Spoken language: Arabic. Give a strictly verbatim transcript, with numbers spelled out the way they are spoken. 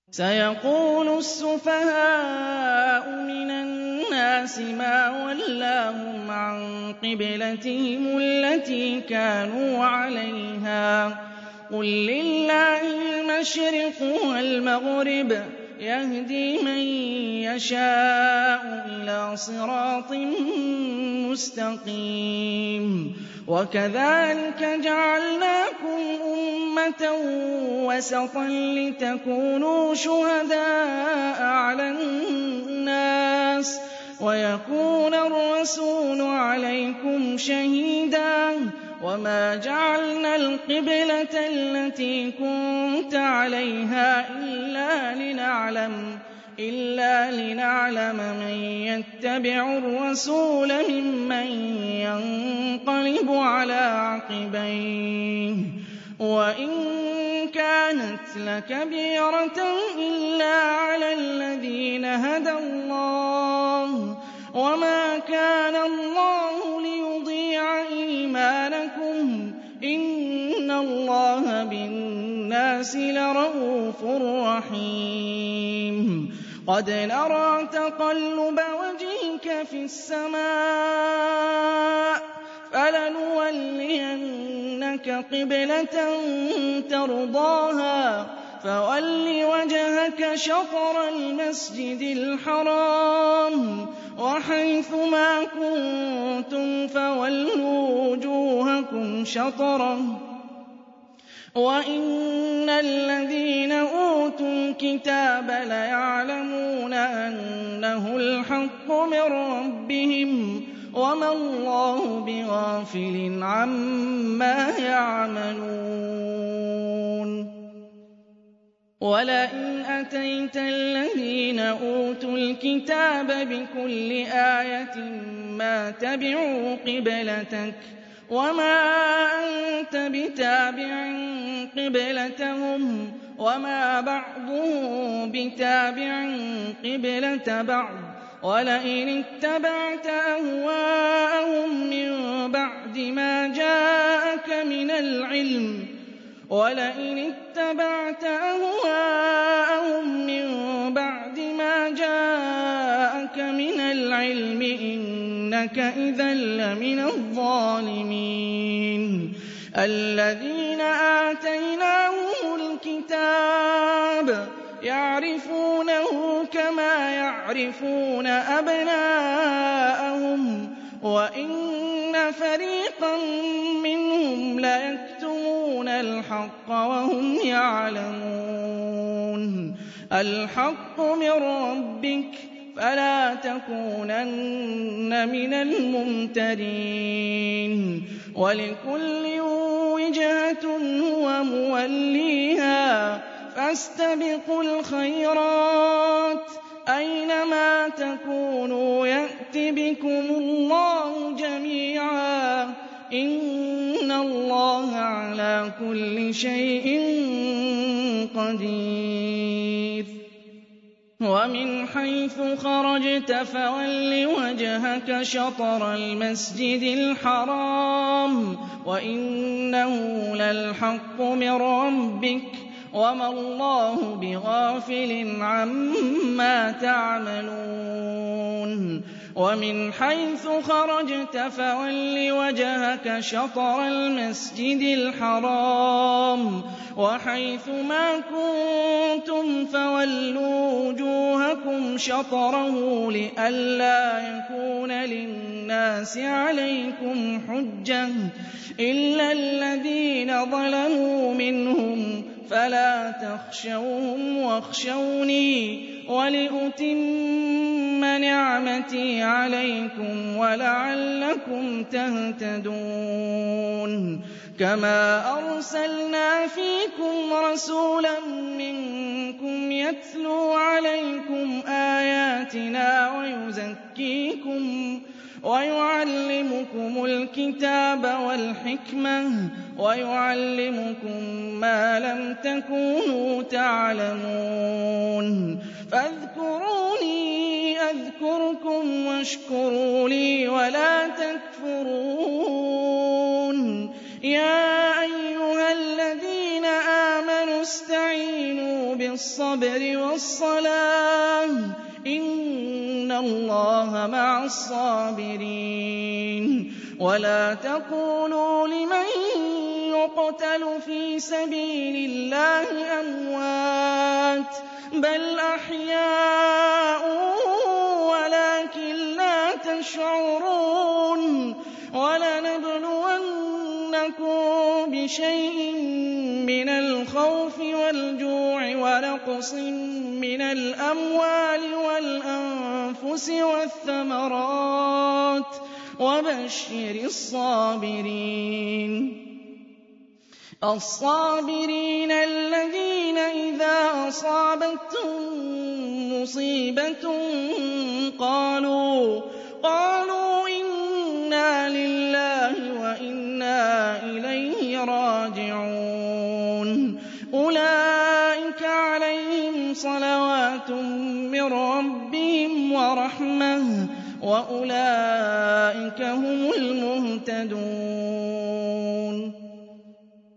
سيقول السفهاء من الناس ما ولاهم عن قبلتهم التي كانوا عليها قل لله المشرق والمغرب يهدي من يشاء إلى صراط مستقيم وكذلك جعلناكم أمة وسطا لتكونوا شهداء على الناس ويكون الرسول عليكم شهيدا وما جعلنا القبلة التي كنت عليها إلا لنعلم إلا لنعلم من يتبع الرسول ممن ينقلب على عقبيه وإن كانت لكبيرة إلا على الذين هدى الله وما كان الله ليضيع إيمانكم إن الله بالناس لرءوف رحيم قد نرى تقلب وجهك في السماء فلنولينك قبلة ترضاها فول وجهك شطر المسجد الحرام وحيث ما كنتم فولوا وجوهكم شطره وإن الذين أوتوا الكتاب ليعلمون أنه الحق من ربهم وما الله بغافل عما يعملون ولئن أتيت الذين أوتوا الكتاب بكل آية ما تبعوا قبلتك وما أنت بتابع قبلتهم وما بعضهم بتابع قبلة بعض ولئن اتبعت أهواءهم من بعد ما جاءك من العلم ولئن اتبعت أهواءهم من بعد ما جاءك من العلم إنك إذا لمن الظالمين الذين آتيناهم الكتاب يعرفونه كما يعرفون أبناءهم وإن فريقا منهم ليكتمون الحق وهم يعلمون الحق من ربك فلا تكونن من الممترين ولكل وجهة هو موليها فاستبقوا الخيرات أينما تكونوا يأت بكم الله جميعا إن الله على كل شيء قدير ومن حيث خرجت فول وجهك شطر المسجد الحرام وإنه للحق من ربك وما الله بغافل عما تعملون ومن حيث خرجت فول وجهك شطر المسجد الحرام وحيث ما كنتم فولوا وجوهكم شطره لئلا يكون للناس عليكم حجة إلا الذين ظلموا منهم فلا تخشوهم واخشوني ولأتم نعمتي عليكم ولعلكم تهتدون كما أرسلنا فيكم رسولا منكم يتلو عليكم آياتنا ويزكيكم ويعلمكم الكتاب والحكمة ويعلمكم ما لم تكونوا تعلمون فاذكروني أذكركم واشكروا لي ولا تكفرون يا أيها الذين آمنوا استعينوا الصَّبْرِ وَالصَّلَاةِ ۚ إِنَّ اللَّهَ مَعَ الصَّابِرِينَ وَلَا تَقُولُوا لِمَن يُقْتَلُ فِي سَبِيلِ اللَّهِ أَمْوَاتٌ بَلْ أَحْيَاءٌ وَلَٰكِن لَّا تَشْعُرُونَ وَلَنَبْلُوَنَّكُم بِشَيْءٍ مِّنَ الْخَوْفِ وَالْجُوعِ وَنَقْصٍ مِّنَ الْأَمْوَالِ وَالْأَنفُسِ وَالثَّمَرَاتِ ۗ وَبَشِّرِ الصَّابِرِينَ الصَّابِرِينَ الَّذِينَ إِذَا أَصَابَتْهُم مُّصِيبَةٌ قَالُوا قَالُوا إِنَّا لِلَّهِ وَإِنَّا إِلَيْهِ راجِعُونَ أُولَٰئِكَ عَلَيْهِمْ صَلَوَاتٌ مِّن رَّبِّهِمْ وَرَحْمَةٌ وَأُولَٰئِكَ هُمُ الْمُهْتَدُونَ